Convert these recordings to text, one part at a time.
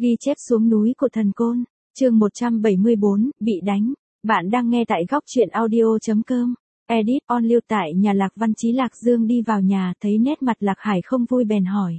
Ghi chép xuống núi của thần côn, chương 174, bị đánh. Bạn đang nghe tại góc truyện audio.com. Edit on lưu tại nhà Lạc Văn Chí. Lạc Dương đi vào nhà thấy nét mặt Lạc Hải không vui bèn hỏi.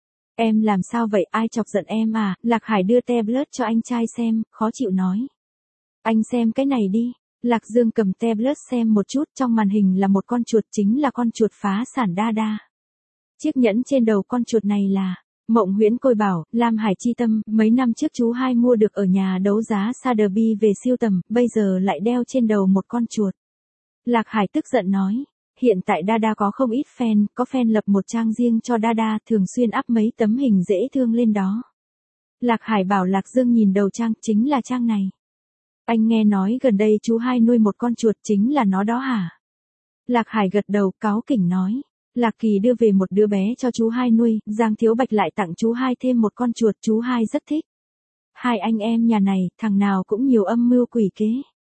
Em làm sao vậy, ai chọc giận em à? Lạc Hải đưa tablet cho anh trai xem, khó chịu nói. Anh xem cái này đi. Lạc Dương cầm tablet xem một chút, trong màn hình là một con chuột, chính là con chuột phá sản Đa Đa. Chiếc nhẫn trên đầu con chuột này là Mộng Huyễn Côi Bảo, Lam Hải Chi Tâm, mấy năm trước chú hai mua được ở nhà đấu giá Sotheby's về siêu tầm, bây giờ lại đeo trên đầu một con chuột. Lạc Hải tức giận nói, hiện tại Đa Đa có không ít fan, có fan lập một trang riêng cho Đa Đa, thường xuyên up mấy tấm hình dễ thương lên đó. Lạc Hải bảo Lạc Dương nhìn đầu trang, chính là trang này. Anh nghe nói gần đây chú hai nuôi một con chuột, chính là nó đó hả? Lạc Hải gật đầu, cáu kỉnh nói. Lạc Kỳ đưa về một đứa bé cho chú hai nuôi, Giang Thiếu Bạch lại tặng chú hai thêm một con chuột, chú hai rất thích. Hai anh em nhà này, thằng nào cũng nhiều âm mưu quỷ kế.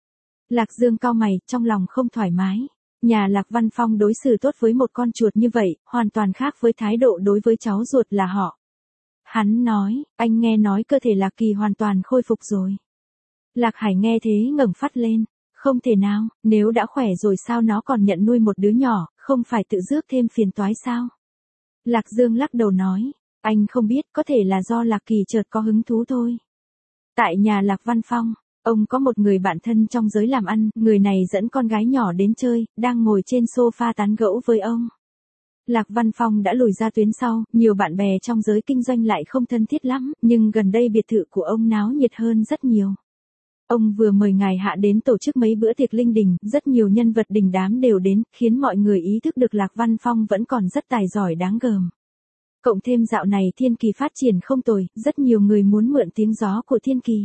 Lạc Dương cau mày, trong lòng không thoải mái. Nhà Lạc Văn Phong đối xử tốt với một con chuột như vậy, hoàn toàn khác với thái độ đối với cháu ruột là họ. Hắn nói, anh nghe nói cơ thể Lạc Kỳ hoàn toàn khôi phục rồi. Lạc Hải nghe thế ngẩng phát lên. Không thể nào, nếu đã khỏe rồi sao nó còn nhận nuôi một đứa nhỏ, không phải tự rước thêm phiền toái sao? Lạc Dương lắc đầu nói, anh không biết, có thể là do Lạc Kỳ chợt có hứng thú thôi. Tại nhà Lạc Văn Phong, ông có một người bạn thân trong giới làm ăn, người này dẫn con gái nhỏ đến chơi, đang ngồi trên sofa tán gẫu với ông. Lạc Văn Phong đã lùi ra tuyến sau, nhiều bạn bè trong giới kinh doanh lại không thân thiết lắm, nhưng gần đây biệt thự của ông náo nhiệt hơn rất nhiều. Ông vừa mời ngài hạ đến tổ chức mấy bữa tiệc linh đình, rất nhiều nhân vật đình đám đều đến, khiến mọi người ý thức được Lạc Văn Phong vẫn còn rất tài giỏi đáng gờm. Cộng thêm dạo này Thiên Kỳ phát triển không tồi, rất nhiều người muốn mượn tiếng gió của Thiên Kỳ.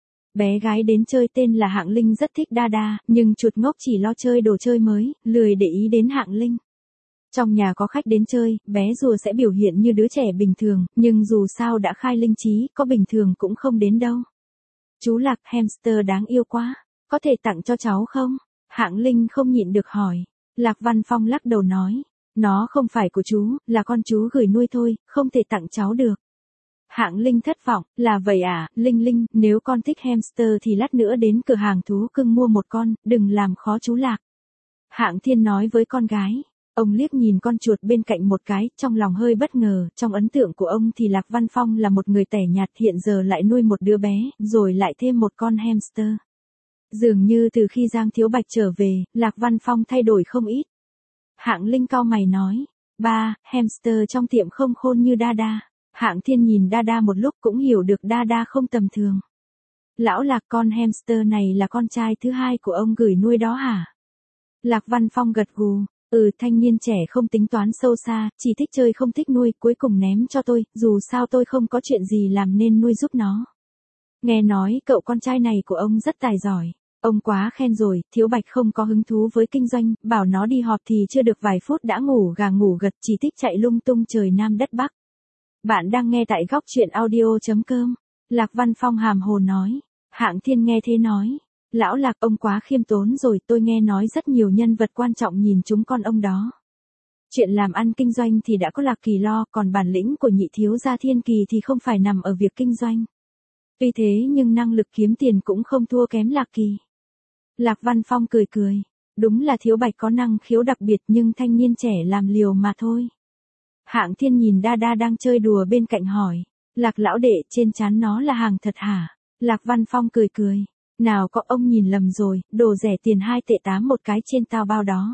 Bé gái đến chơi tên là Hạng Linh rất thích Đa Đa, nhưng chuột ngốc chỉ lo chơi đồ chơi mới, lười để ý đến Hạng Linh. Trong nhà có khách đến chơi, bé rùa sẽ biểu hiện như đứa trẻ bình thường, nhưng dù sao đã khai linh trí, có bình thường cũng không đến đâu. Chú Lạc, hamster đáng yêu quá, có thể tặng cho cháu không? Hạng Linh không nhịn được hỏi. Lạc Văn Phong lắc đầu nói, nó không phải của chú, là con chú gửi nuôi thôi, không thể tặng cháu được. Hạng Linh thất vọng, là vậy à, Linh Linh, nếu con thích hamster thì lát nữa đến cửa hàng thú cưng mua một con, đừng làm khó chú Lạc. Hạng Thiên nói với con gái. Ông liếc nhìn con chuột bên cạnh một cái, trong lòng hơi bất ngờ, trong ấn tượng của ông thì Lạc Văn Phong là một người tẻ nhạt, hiện giờ lại nuôi một đứa bé, rồi lại thêm một con hamster. Dường như từ khi Giang Thiếu Bạch trở về, Lạc Văn Phong thay đổi không ít. Hạng Linh cau mày nói, ba, hamster trong tiệm không khôn như Đa Đa. Hạng Thiên nhìn Đa Đa một lúc cũng hiểu được Đa Đa không tầm thường. Lão Lạc, con hamster này là con trai thứ hai của ông gửi nuôi đó hả? Lạc Văn Phong gật gù. Thanh niên trẻ không tính toán sâu xa, chỉ thích chơi không thích nuôi, cuối cùng ném cho tôi, dù sao tôi không có chuyện gì làm nên nuôi giúp nó. Nghe nói cậu con trai này của ông rất tài giỏi. Ông quá khen rồi, Thiếu Bạch không có hứng thú với kinh doanh, bảo nó đi họp thì chưa được vài phút đã ngủ gà ngủ gật, chỉ thích chạy lung tung trời Nam đất Bắc. Bạn đang nghe tại góc truyện audio.com. Lạc Văn Phong hàm hồ nói. Hạng Thiên nghe thế nói. Lão Lạc, ông quá khiêm tốn rồi, tôi nghe nói rất nhiều nhân vật quan trọng nhìn chúng con ông đó. Chuyện làm ăn kinh doanh thì đã có Lạc Kỳ lo, còn bản lĩnh của nhị thiếu gia Thiên Kỳ thì không phải nằm ở việc kinh doanh. Tuy thế nhưng năng lực kiếm tiền cũng không thua kém Lạc Kỳ. Lạc Văn Phong cười cười. Đúng là Thiếu Bạch có năng khiếu đặc biệt nhưng thanh niên trẻ làm liều mà thôi. Hạng Thiên nhìn Đa Đa đang chơi đùa bên cạnh hỏi. Lạc lão đệ, trên trán nó là hàng thật hả? Lạc Văn Phong cười cười. Nào có, ông nhìn lầm rồi, đồ rẻ tiền 2 tệ 8 một cái trên tao bao đó.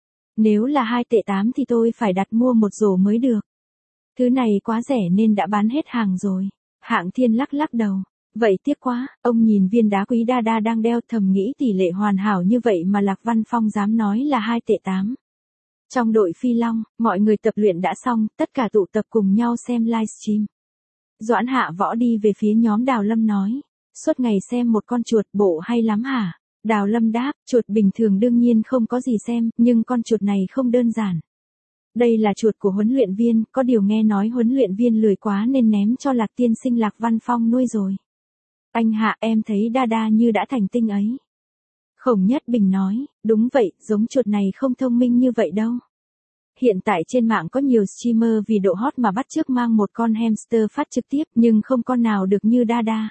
Nếu là 2 tệ 8 thì tôi phải đặt mua một rổ mới được. Thứ này quá rẻ nên đã bán hết hàng rồi. Hạng Thiên lắc lắc đầu. Vậy tiếc quá, ông nhìn viên đá quý Đa Đa đang đeo, thầm nghĩ tỷ lệ hoàn hảo như vậy mà Lạc Văn Phong dám nói là 2 tệ 8. Trong đội Phi Long, mọi người tập luyện đã xong, tất cả tụ tập cùng nhau xem livestream. Doãn Hạ Võ đi về phía nhóm Đào Lâm nói. Suốt ngày xem một con chuột, bộ hay lắm hả? Đào Lâm đáp, chuột bình thường đương nhiên không có gì xem, nhưng con chuột này không đơn giản. Đây là chuột của huấn luyện viên, có điều nghe nói huấn luyện viên lười quá nên ném cho Lạc tiên sinh Lạc Văn Phong nuôi rồi. Anh Hạ, em thấy Đa Đa như đã thành tinh ấy. Khổng Nhất Bình nói, đúng vậy, giống chuột này không thông minh như vậy đâu. Hiện tại trên mạng có nhiều streamer vì độ hot mà bắt chước mang một con hamster phát trực tiếp nhưng không con nào được như Dada.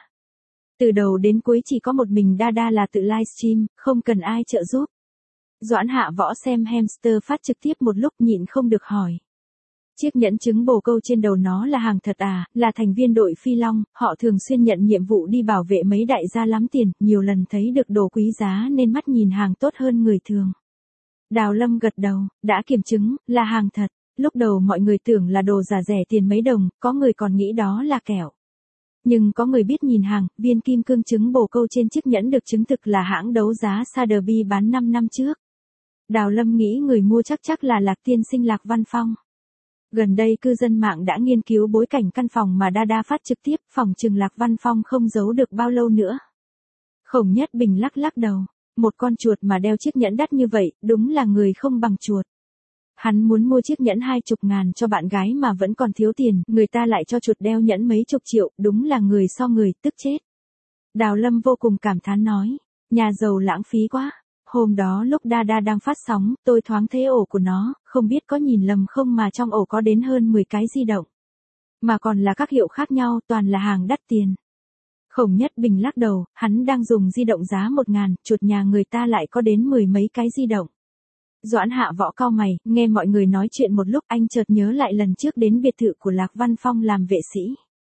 Từ đầu đến cuối chỉ có một mình Dada là tự livestream, không cần ai trợ giúp. Doãn Hạ Võ xem hamster phát trực tiếp một lúc nhịn không được hỏi. Chiếc nhẫn trứng bồ câu trên đầu nó là hàng thật à, là thành viên đội Phi Long, họ thường xuyên nhận nhiệm vụ đi bảo vệ mấy đại gia lắm tiền, nhiều lần thấy được đồ quý giá nên mắt nhìn hàng tốt hơn người thường. Đào Lâm gật đầu, đã kiểm chứng, là hàng thật. Lúc đầu mọi người tưởng là đồ giả rẻ tiền mấy đồng, có người còn nghĩ đó là kẹo. Nhưng có người biết nhìn hàng, viên kim cương trứng bồ câu trên chiếc nhẫn được chứng thực là hãng đấu giá Sotheby's bán 5 năm trước. Đào Lâm nghĩ người mua chắc là Lạc tiên sinh Lạc Văn Phong. Gần đây cư dân mạng đã nghiên cứu bối cảnh căn phòng mà Dada phát trực tiếp, phòng trừng Lạc Văn Phong không giấu được bao lâu nữa. Khổng Nhất Bình lắc đầu, một con chuột mà đeo chiếc nhẫn đắt như vậy, đúng là người không bằng chuột. Hắn muốn mua chiếc nhẫn 20 ngàn cho bạn gái mà vẫn còn thiếu tiền, người ta lại cho chuột đeo nhẫn mấy chục triệu, đúng là người so người, tức chết. Đào Lâm vô cùng cảm thán nói, nhà giàu lãng phí quá. Hôm đó lúc Dada đang phát sóng, tôi thoáng thấy ổ của nó, không biết có nhìn lầm không mà trong ổ có đến hơn 10 cái di động. Mà còn là các hiệu khác nhau, toàn là hàng đắt tiền. Khổng Nhất Bình lắc đầu, hắn đang dùng di động giá 1.000, chuột nhà người ta lại có đến 10 mấy cái di động. Doãn Hạ Võ cau mày, nghe mọi người nói chuyện một lúc anh chợt nhớ lại lần trước đến biệt thự của Lạc Văn Phong làm vệ sĩ.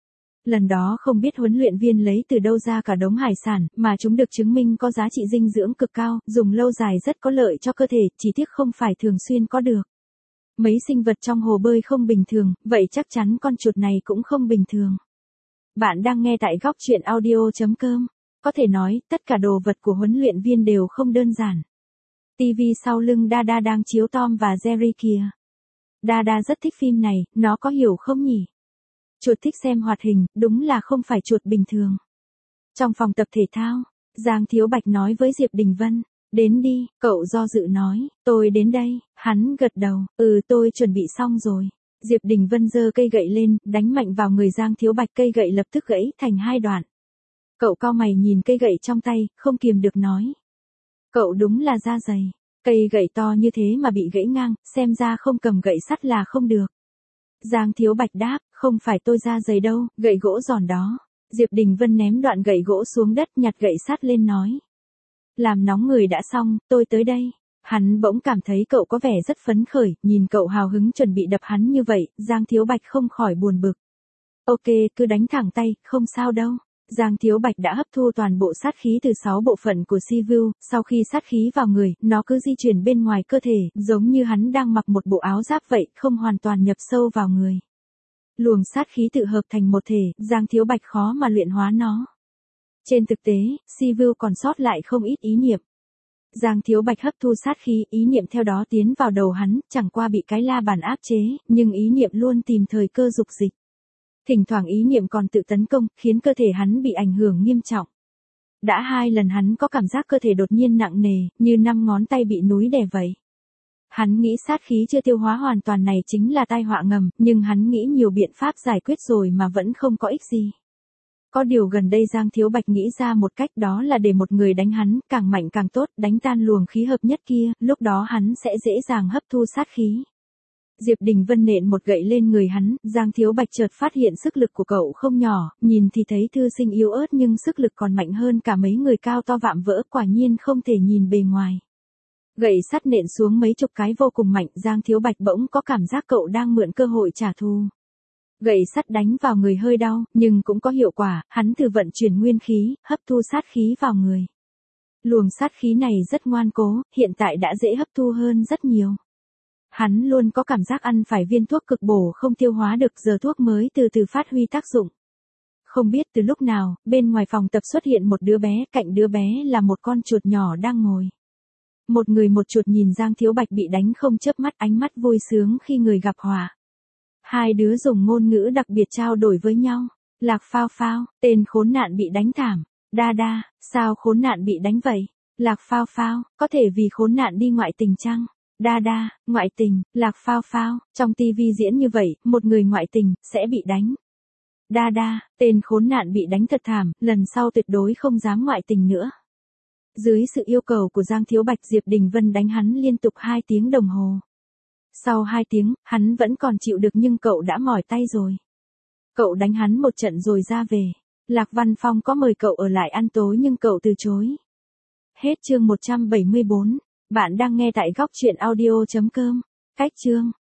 Lần đó không biết huấn luyện viên lấy từ đâu ra cả đống hải sản, mà chúng được chứng minh có giá trị dinh dưỡng cực cao, dùng lâu dài rất có lợi cho cơ thể, chỉ tiếc không phải thường xuyên có được. Mấy sinh vật trong hồ bơi không bình thường, vậy chắc chắn con chuột này cũng không bình thường. Bạn đang nghe tại góc truyện audio.com. Có thể nói, tất cả đồ vật của huấn luyện viên đều không đơn giản. TV sau lưng Dada đang chiếu Tom và Jerry kìa. Dada rất thích phim này, nó có hiểu không nhỉ? Chuột thích xem hoạt hình, đúng là không phải chuột bình thường. Trong phòng tập thể thao, Giang Thiếu Bạch nói với Diệp Đình Vân, đến đi, cậu do dự nói, tôi đến đây, hắn gật đầu, tôi chuẩn bị xong rồi. Diệp Đình Vân giơ cây gậy lên, đánh mạnh vào người Giang Thiếu Bạch, cây gậy lập tức gãy thành hai đoạn. Cậu cau mày nhìn cây gậy trong tay, không kiềm được nói. Cậu đúng là da dày, cây gậy to như thế mà bị gãy ngang, xem ra không cầm gậy sắt là không được. Giang Thiếu Bạch đáp, không phải tôi da dày đâu, gậy gỗ giòn đó. Diệp Đình Vân ném đoạn gậy gỗ xuống đất, nhặt gậy sắt lên nói. Làm nóng người đã xong, tôi tới đây. Hắn bỗng cảm thấy cậu có vẻ rất phấn khởi, nhìn cậu hào hứng chuẩn bị đập hắn như vậy, Giang Thiếu Bạch không khỏi buồn bực. Ok, cứ đánh thẳng tay, không sao đâu. Giang Thiếu Bạch đã hấp thu toàn bộ sát khí từ 6 bộ phận của Sivu, sau khi sát khí vào người, nó cứ di chuyển bên ngoài cơ thể, giống như hắn đang mặc một bộ áo giáp vậy, không hoàn toàn nhập sâu vào người. Luồng sát khí tự hợp thành một thể, Giang Thiếu Bạch khó mà luyện hóa nó. Trên thực tế, Sivu còn sót lại không ít ý niệm. Giang Thiếu Bạch hấp thu sát khí, ý niệm theo đó tiến vào đầu hắn, chẳng qua bị cái la bàn áp chế, nhưng ý niệm luôn tìm thời cơ dục dịch. Thỉnh thoảng ý niệm còn tự tấn công, khiến cơ thể hắn bị ảnh hưởng nghiêm trọng. Đã 2 lần hắn có cảm giác cơ thể đột nhiên nặng nề, như 5 ngón tay bị núi đè vậy. Hắn nghĩ sát khí chưa tiêu hóa hoàn toàn này chính là tai họa ngầm, nhưng hắn nghĩ nhiều biện pháp giải quyết rồi mà vẫn không có ích gì. Có điều gần đây Giang Thiếu Bạch nghĩ ra một cách, đó là để một người đánh hắn, càng mạnh càng tốt, đánh tan luồng khí hợp nhất kia, lúc đó hắn sẽ dễ dàng hấp thu sát khí. Diệp Đình Vân nện một gậy lên người hắn, Giang Thiếu Bạch chợt phát hiện sức lực của cậu không nhỏ, nhìn thì thấy thư sinh yếu ớt nhưng sức lực còn mạnh hơn cả mấy người cao to vạm vỡ, quả nhiên không thể nhìn bề ngoài. Gậy sắt nện xuống mấy chục cái vô cùng mạnh, Giang Thiếu Bạch bỗng có cảm giác cậu đang mượn cơ hội trả thù. Gậy sắt đánh vào người hơi đau, nhưng cũng có hiệu quả, hắn thử vận chuyển nguyên khí, hấp thu sát khí vào người. Luồng sát khí này rất ngoan cố, hiện tại đã dễ hấp thu hơn rất nhiều. Hắn luôn có cảm giác ăn phải viên thuốc cực bổ không tiêu hóa được, giờ thuốc mới từ từ phát huy tác dụng. Không biết từ lúc nào, bên ngoài phòng tập xuất hiện một đứa bé, cạnh đứa bé là một con chuột nhỏ đang ngồi. Một người một chuột nhìn Giang Thiếu Bạch bị đánh không chớp mắt, ánh mắt vui sướng khi người gặp họa. Hai đứa dùng ngôn ngữ đặc biệt trao đổi với nhau. Lạc Phao Phao, tên khốn nạn bị đánh thảm. Dada, sao khốn nạn bị đánh vậy? Lạc Phao Phao, có thể vì khốn nạn đi ngoại tình chăng? Dada, ngoại tình, Lạc Phao Phao, trong TV diễn như vậy, một người ngoại tình, sẽ bị đánh. Dada, tên khốn nạn bị đánh thật thảm, lần sau tuyệt đối không dám ngoại tình nữa. Dưới sự yêu cầu của Giang Thiếu Bạch, Diệp Đình Vân đánh hắn liên tục 2 tiếng đồng hồ. Sau 2 tiếng, hắn vẫn còn chịu được nhưng cậu đã mỏi tay rồi. Cậu đánh hắn một trận rồi ra về. Lạc Văn Phong có mời cậu ở lại ăn tối nhưng cậu từ chối. Hết chương 174. Bạn đang nghe tại góc truyện audio.com. Cách chương